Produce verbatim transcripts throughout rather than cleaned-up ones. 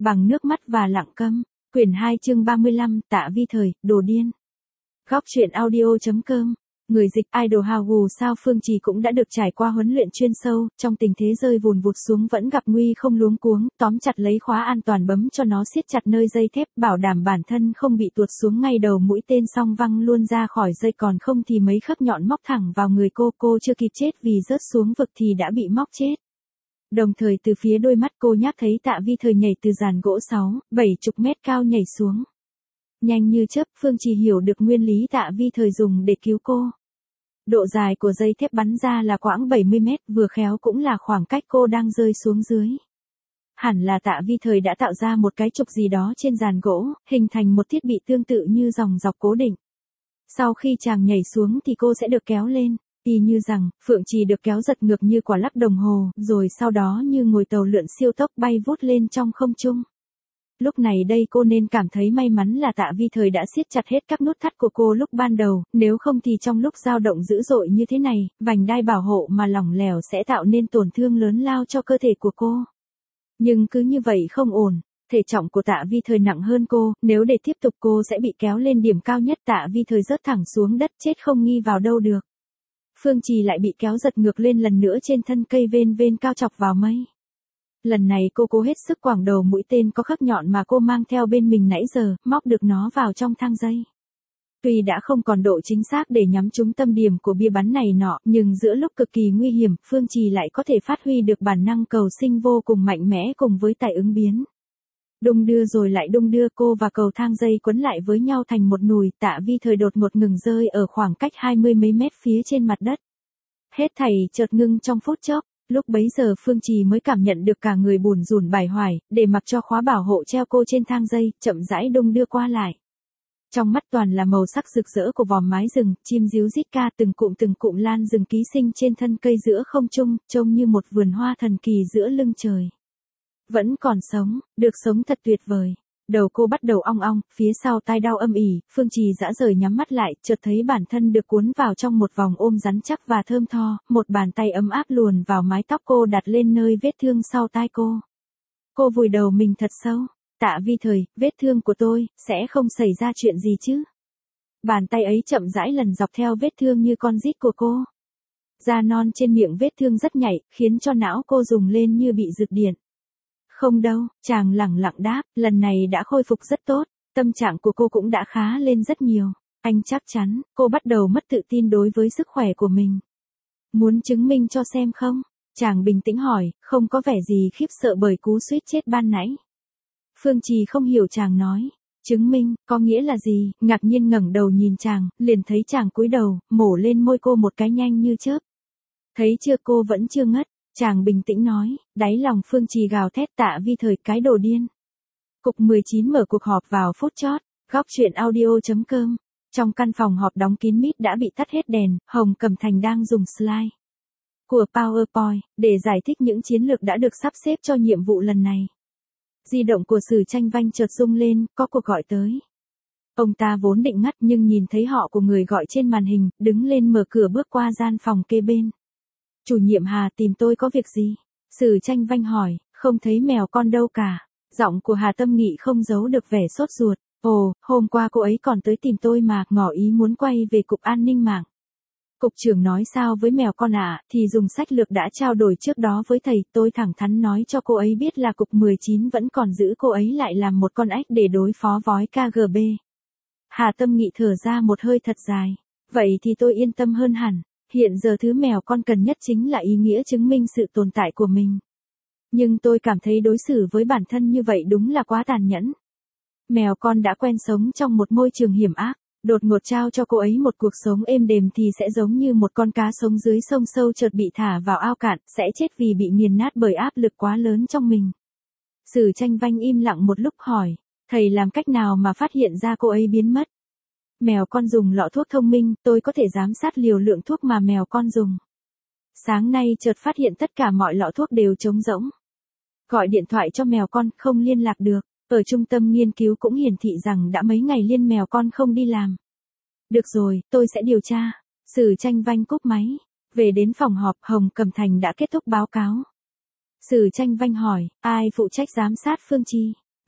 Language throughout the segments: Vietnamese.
Bằng nước mắt và lặng câm. Quyển hai chương ba mươi lăm, Tạ Vi Thời, đồ điên. Góc truyện audio.com. Người dịch idol Hào sao Phương Trì cũng đã được trải qua huấn luyện chuyên sâu, trong tình thế rơi vùn vụt xuống vẫn gặp nguy không luống cuống, tóm chặt lấy khóa an toàn bấm cho nó siết chặt nơi dây thép, bảo đảm bản thân không bị tuột xuống ngay đầu mũi tên xong văng luôn ra khỏi dây, còn không thì mấy khắc nhọn móc thẳng vào người cô, cô chưa kịp chết vì rớt xuống vực thì đã bị móc chết. Đồng thời từ phía đôi mắt cô nhác thấy Tạ Vi Thời nhảy từ giàn gỗ sáu, bảy chục mét cao nhảy xuống. Nhanh như chớp, Phương Trì hiểu được nguyên lý Tạ Vi Thời dùng để cứu cô. Độ dài của dây thép bắn ra là khoảng bảy mươi mét, vừa khéo cũng là khoảng cách cô đang rơi xuống dưới. Hẳn là Tạ Vi Thời đã tạo ra một cái trục gì đó trên giàn gỗ, hình thành một thiết bị tương tự như dòng dọc cố định. Sau khi chàng nhảy xuống thì cô sẽ được kéo lên. Y như rằng, Phượng Trì được kéo giật ngược như quả lắc đồng hồ, rồi sau đó như ngồi tàu lượn siêu tốc bay vút lên trong không trung. Lúc này đây cô nên cảm thấy may mắn là Tạ Vi Thời đã siết chặt hết các nút thắt của cô lúc ban đầu, nếu không thì trong lúc dao động dữ dội như thế này, vành đai bảo hộ mà lỏng lẻo sẽ tạo nên tổn thương lớn lao cho cơ thể của cô. Nhưng cứ như vậy không ổn. Thể trọng của Tạ Vi Thời nặng hơn cô, nếu để tiếp tục cô sẽ bị kéo lên điểm cao nhất. Tạ Vi Thời rớt thẳng xuống đất chết không nghi vào đâu được. Phương Trì lại bị kéo giật ngược lên lần nữa trên thân cây vên vên cao chọc vào mây. Lần này cô cố hết sức quẳng đầu mũi tên có khắc nhọn mà cô mang theo bên mình nãy giờ, móc được nó vào trong thang dây. Tuy đã không còn độ chính xác để nhắm trúng tâm điểm của bia bắn này nọ, nhưng giữa lúc cực kỳ nguy hiểm, Phương Trì lại có thể phát huy được bản năng cầu sinh vô cùng mạnh mẽ cùng với tài ứng biến. Đung đưa rồi lại đung đưa, cô và cầu thang dây quấn lại với nhau thành một nùi. Tạ Vi Thời đột ngột ngừng rơi ở khoảng cách hai mươi mấy mét phía trên mặt đất. Hết thảy chợt ngưng trong phút chốc, lúc bấy giờ Phương Trì mới cảm nhận được cả người bủn rủn bải hoài, để mặc cho khóa bảo hộ treo cô trên thang dây, chậm rãi đung đưa qua lại. Trong mắt toàn là màu sắc rực rỡ của vòm mái rừng, chim ríu rít ca, từng cụm từng cụm lan rừng ký sinh trên thân cây giữa không trung, trông như một vườn hoa thần kỳ giữa lưng trời. Vẫn còn sống, được sống thật tuyệt vời. Đầu cô bắt đầu ong ong, phía sau tai đau âm ỉ, Phương Trì dã rời nhắm mắt lại, chợt thấy bản thân được cuốn vào trong một vòng ôm rắn chắc và thơm tho, một bàn tay ấm áp luồn vào mái tóc cô đặt lên nơi vết thương sau tai cô. Cô vùi đầu mình thật sâu. Tạ Vi Thời, vết thương của tôi, sẽ không xảy ra chuyện gì chứ? Bàn tay ấy chậm rãi lần dọc theo vết thương như con rít của cô. Da non trên miệng vết thương rất nhạy, khiến cho não cô rùng lên như bị rực điện. Không đâu, chàng lẳng lặng đáp, lần này đã khôi phục rất tốt, tâm trạng của cô cũng đã khá lên rất nhiều. Anh chắc chắn, cô bắt đầu mất tự tin đối với sức khỏe của mình. Muốn chứng minh cho xem không? Chàng bình tĩnh hỏi, không có vẻ gì khiếp sợ bởi cú suýt chết ban nãy. Phương Trì không hiểu chàng nói, chứng minh, có nghĩa là gì? Ngạc nhiên ngẩng đầu nhìn chàng, liền thấy chàng cúi đầu, mổ lên môi cô một cái nhanh như chớp. Thấy chưa, cô vẫn chưa ngất. Chàng bình tĩnh nói, đáy lòng Phương Trì gào thét, Tạ Vi Thời, cái đồ điên. Cục mười chín mở cuộc họp vào phút chót, góc truyện audio.com. Trong căn phòng họp đóng kín mít đã bị tắt hết đèn, Hồng Cẩm Thành đang dùng slide của PowerPoint để giải thích những chiến lược đã được sắp xếp cho nhiệm vụ lần này. Di động của Sử Tranh Vanh chợt rung lên, có cuộc gọi tới. Ông ta vốn định ngắt nhưng nhìn thấy họ của người gọi trên màn hình, đứng lên mở cửa bước qua gian phòng kế bên. Chủ nhiệm Hà tìm tôi có việc gì? Sử Tranh Vanh hỏi, không thấy mèo con đâu cả. Giọng của Hà Tâm Nghị không giấu được vẻ sốt ruột. Ồ, hôm qua cô ấy còn tới tìm tôi mà, ngỏ ý muốn quay về Cục An ninh mạng. Cục trưởng nói sao với mèo con ạ, à, thì dùng sách lược đã trao đổi trước đó với thầy, tôi thẳng thắn nói cho cô ấy biết là Cục mười chín vẫn còn giữ cô ấy lại làm một con ếch để đối phó với ca giê bê. Hà Tâm Nghị thở ra một hơi thật dài. Vậy thì tôi yên tâm hơn hẳn. Hiện giờ thứ mèo con cần nhất chính là ý nghĩa chứng minh sự tồn tại của mình. Nhưng tôi cảm thấy đối xử với bản thân như vậy đúng là quá tàn nhẫn. Mèo con đã quen sống trong một môi trường hiểm ác, đột ngột trao cho cô ấy một cuộc sống êm đềm thì sẽ giống như một con cá sống dưới sông sâu chợt bị thả vào ao cạn, sẽ chết vì bị nghiền nát bởi áp lực quá lớn trong mình. Sử Tranh Vanh im lặng một lúc hỏi, thầy làm cách nào mà phát hiện ra cô ấy biến mất? Mèo con dùng lọ thuốc thông minh, tôi có thể giám sát liều lượng thuốc mà mèo con dùng. Sáng nay chợt phát hiện tất cả mọi lọ thuốc đều trống rỗng. Gọi điện thoại cho mèo con, không liên lạc được. Ở trung tâm nghiên cứu cũng hiển thị rằng đã mấy ngày liên mèo con không đi làm. Được rồi, tôi sẽ điều tra. Sử Tranh Vanh cúp máy. Về đến phòng họp, Hồng Cẩm Thành đã kết thúc báo cáo. Sử Tranh Vanh hỏi, ai phụ trách giám sát Phương Trì?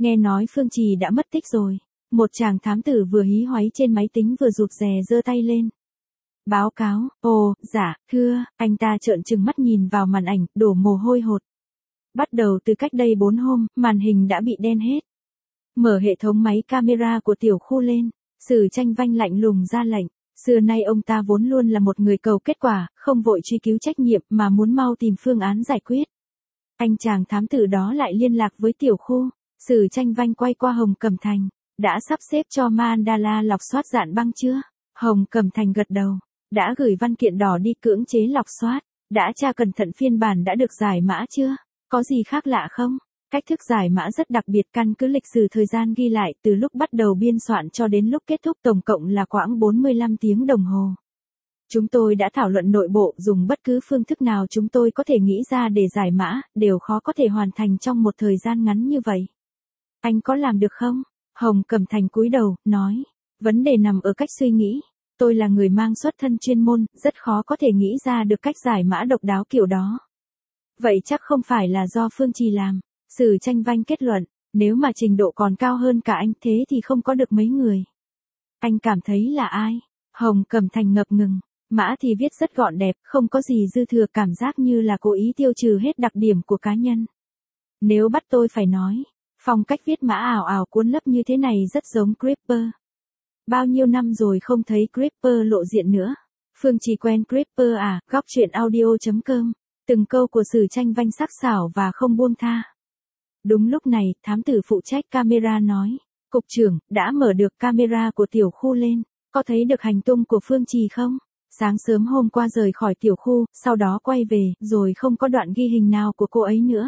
Nghe nói Phương Trì đã mất tích rồi. Một chàng thám tử vừa hí hoáy trên máy tính vừa rụt rè giơ tay lên. Báo cáo, ồ, dạ, thưa, anh ta trợn trừng mắt nhìn vào màn ảnh, đổ mồ hôi hột. Bắt đầu từ cách đây bốn hôm, màn hình đã bị đen hết. Mở hệ thống máy camera của tiểu khu lên, Sử Tranh Vanh lạnh lùng ra lệnh. Xưa nay ông ta vốn luôn là một người cầu kết quả, không vội truy cứu trách nhiệm mà muốn mau tìm phương án giải quyết. Anh chàng thám tử đó lại liên lạc với tiểu khu. Sử Tranh Vanh quay qua Hồng Cẩm Thành. Đã sắp xếp cho Mandala lọc soát dạn băng chưa? Hồng Cẩm Thành gật đầu. Đã gửi văn kiện đỏ đi cưỡng chế lọc soát. Đã tra cẩn thận phiên bản đã được giải mã chưa? Có gì khác lạ không? Cách thức giải mã rất đặc biệt, căn cứ lịch sử thời gian ghi lại từ lúc bắt đầu biên soạn cho đến lúc kết thúc tổng cộng là khoảng bốn mươi lăm tiếng đồng hồ. Chúng tôi đã thảo luận nội bộ, dùng bất cứ phương thức nào chúng tôi có thể nghĩ ra để giải mã, đều khó có thể hoàn thành trong một thời gian ngắn như vậy. Anh có làm được không? Hồng Cẩm Thành cúi đầu, nói. Vấn đề nằm ở cách suy nghĩ. Tôi là người mang xuất thân chuyên môn, rất khó có thể nghĩ ra được cách giải mã độc đáo kiểu đó. Vậy chắc không phải là do Phương Trì làm. Sử Tranh Vanh kết luận, nếu mà trình độ còn cao hơn cả anh thế thì không có được mấy người. Anh cảm thấy là ai? Hồng Cẩm Thành ngập ngừng, mã thì viết rất gọn đẹp, không có gì dư thừa, cảm giác như là cố ý tiêu trừ hết đặc điểm của cá nhân. Nếu bắt tôi phải nói, phong cách viết mã ảo ảo cuốn lấp như thế này rất giống Creeper. Bao nhiêu năm rồi không thấy Creeper lộ diện nữa. Phương Trì quen Creeper à? Góc truyện audio chấm com. Từng câu của Sử Tranh Vanh sắc sảo và không buông tha. Đúng lúc này, thám tử phụ trách camera nói. Cục trưởng, đã mở được camera của tiểu khu lên. Có thấy được hành tung của Phương Trì không? Sáng sớm hôm qua rời khỏi tiểu khu, sau đó quay về, rồi không có đoạn ghi hình nào của cô ấy nữa.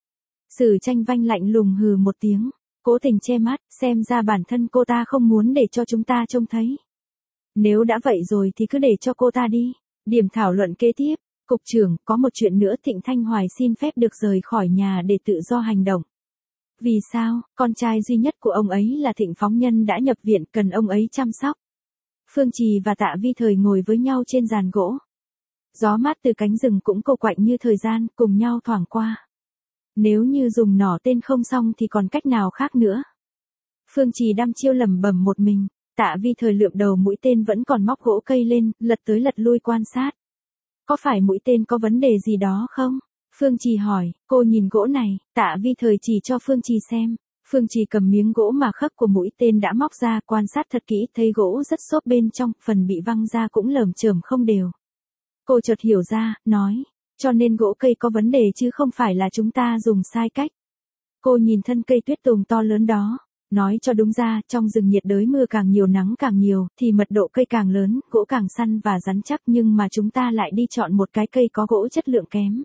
Sử Tranh Vanh lạnh lùng hừ một tiếng. Cố tình che mắt, xem ra bản thân cô ta không muốn để cho chúng ta trông thấy. Nếu đã vậy rồi thì cứ để cho cô ta đi. Điểm thảo luận kế tiếp. Cục trưởng, có một chuyện nữa, Thịnh Thanh Hoài xin phép được rời khỏi nhà để tự do hành động. Vì sao? Con trai duy nhất của ông ấy là Thịnh Phóng Nhân đã nhập viện, cần ông ấy chăm sóc. Phương Trì và Tạ Vi Thời ngồi với nhau trên giàn gỗ. Gió mát từ cánh rừng cũng cô quạnh như thời gian, cùng nhau thoảng qua. Nếu như dùng nỏ tên không xong thì còn cách nào khác nữa. Phương Trì đăm chiêu lẩm bẩm một mình. Tạ Vi Thời lượm đầu mũi tên vẫn còn móc gỗ cây lên, lật tới lật lui quan sát. Có phải mũi tên có vấn đề gì đó không? Phương Trì hỏi. Cô nhìn gỗ này. Tạ Vi Thời chỉ cho Phương Trì xem. Phương Trì cầm miếng gỗ mà khắc của mũi tên đã móc ra, quan sát thật kỹ, thấy gỗ rất xốp bên trong, phần bị văng ra cũng lởm chởm không đều. Cô chợt hiểu ra, nói. Cho nên gỗ cây có vấn đề chứ không phải là chúng ta dùng sai cách. Cô nhìn thân cây tuyết tùng to lớn đó. Nói cho đúng ra, trong rừng nhiệt đới mưa càng nhiều nắng càng nhiều, thì mật độ cây càng lớn, gỗ càng săn và rắn chắc, nhưng mà chúng ta lại đi chọn một cái cây có gỗ chất lượng kém.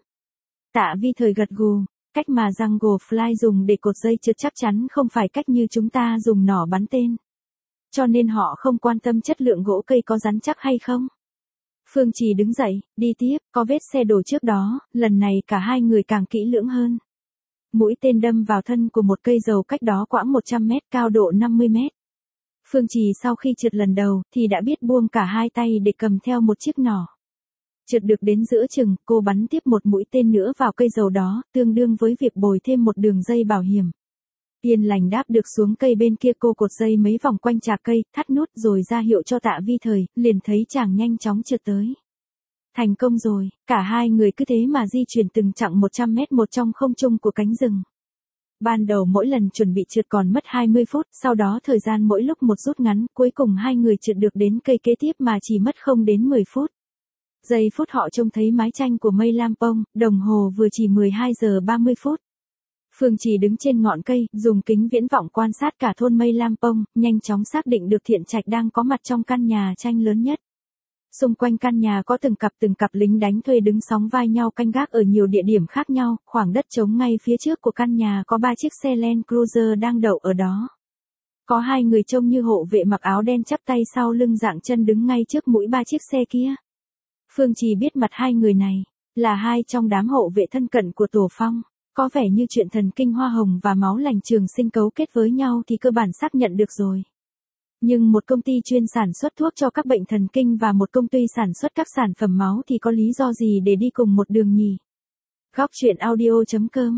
Tạ Vi Thời gật gù, cách mà Jungle Fly dùng để cột dây trượt chắc chắn không phải cách như chúng ta dùng nỏ bắn tên. Cho nên họ không quan tâm chất lượng gỗ cây có rắn chắc hay không. Phương Trì đứng dậy, đi tiếp, có vết xe đổ trước đó, lần này cả hai người càng kỹ lưỡng hơn. Mũi tên đâm vào thân của một cây dầu cách đó khoảng một trăm mét, cao độ năm mươi mét. Phương Trì sau khi trượt lần đầu thì đã biết buông cả hai tay để cầm theo một chiếc nỏ. Trượt được đến giữa chừng, cô bắn tiếp một mũi tên nữa vào cây dầu đó, tương đương với việc bồi thêm một đường dây bảo hiểm. Yên lành đáp được xuống cây bên kia, cô cột dây mấy vòng quanh chạc cây, thắt nút rồi ra hiệu cho Tạ Vi Thời, liền thấy chàng nhanh chóng trượt tới. Thành công rồi, cả hai người cứ thế mà di chuyển từng chặng một trăm mét một trong không trung của cánh rừng. Ban đầu mỗi lần chuẩn bị trượt còn mất hai mươi phút, sau đó thời gian mỗi lúc một rút ngắn, cuối cùng hai người trượt được đến cây kế tiếp mà chỉ mất không đến mười phút. Giây phút họ trông thấy mái tranh của mây lam pông, đồng hồ vừa chỉ mười hai giờ ba mươi phút. Phương Trì đứng trên ngọn cây, dùng kính viễn vọng quan sát cả thôn mây lam pông, nhanh chóng xác định được Thiện Trạch đang có mặt trong căn nhà tranh lớn nhất. Xung quanh căn nhà có từng cặp từng cặp lính đánh thuê đứng sóng vai nhau canh gác ở nhiều địa điểm khác nhau, khoảng đất trống ngay phía trước của căn nhà có ba chiếc xe Land Cruiser đang đậu ở đó. Có hai người trông như hộ vệ mặc áo đen chắp tay sau lưng dạng chân đứng ngay trước mũi ba chiếc xe kia. Phương Trì biết mặt hai người này, là hai trong đám hộ vệ thân cận của Tổ Phong. Có vẻ như chuyện thần kinh hoa hồng và máu lành trường sinh cấu kết với nhau thì cơ bản xác nhận được rồi. Nhưng một công ty chuyên sản xuất thuốc cho các bệnh thần kinh và một công ty sản xuất các sản phẩm máu thì có lý do gì để đi cùng một đường nhỉ? Góc truyện audio chấm com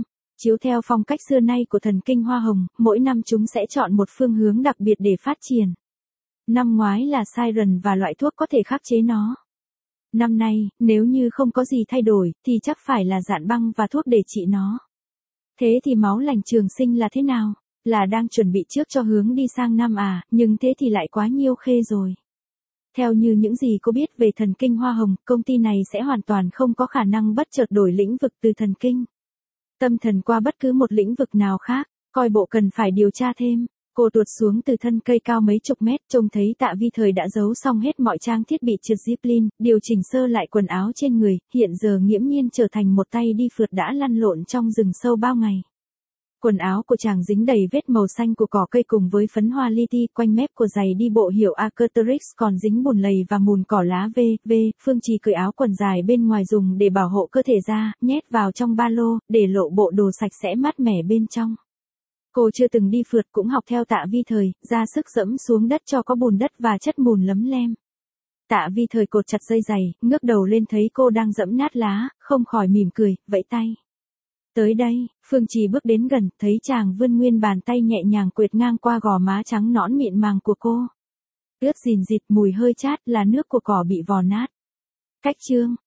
Chiếu theo phong cách xưa nay của thần kinh hoa hồng, mỗi năm chúng sẽ chọn một phương hướng đặc biệt để phát triển. Năm ngoái là Siren và loại thuốc có thể khắc chế nó. Năm nay, nếu như không có gì thay đổi, thì chắc phải là dạn băng và thuốc để trị nó. Thế thì máu lành trường sinh là thế nào? Là đang chuẩn bị trước cho hướng đi sang năm à, nhưng thế thì lại quá nhiêu khê rồi. Theo như những gì cô biết về thần kinh hoa hồng, công ty này sẽ hoàn toàn không có khả năng bất chợt đổi lĩnh vực từ thần kinh tâm thần qua bất cứ một lĩnh vực nào khác, coi bộ cần phải điều tra thêm. Cô tuột xuống từ thân cây cao mấy chục mét, trông thấy Tạ Vi Thời đã giấu xong hết mọi trang thiết bị trượt zipline, điều chỉnh sơ lại quần áo trên người, hiện giờ nghiễm nhiên trở thành một tay đi phượt đã lăn lộn trong rừng sâu bao ngày. Quần áo của chàng dính đầy vết màu xanh của cỏ cây cùng với phấn hoa li ti, quanh mép của giày đi bộ hiệu Arc'teryx còn dính bùn lầy và mùn cỏ lá v v. Phương Trì cởi áo quần dài bên ngoài dùng để bảo hộ cơ thể ra, nhét vào trong ba lô, để lộ bộ đồ sạch sẽ mát mẻ bên trong. Cô chưa từng đi phượt cũng học theo Tạ Vi Thời, ra sức dẫm xuống đất cho có bùn đất và chất mùn lấm lem. Tạ Vi Thời cột chặt dây giày, ngước đầu lên thấy cô đang dẫm nát lá, không khỏi mỉm cười, vẫy tay. Tới đây, Phương Trì bước đến gần, thấy chàng vươn nguyên bàn tay nhẹ nhàng quệt ngang qua gò má trắng nõn mịn màng của cô. Ướt rìn rịt, mùi hơi chát, là nước của cỏ bị vò nát. Cách chương,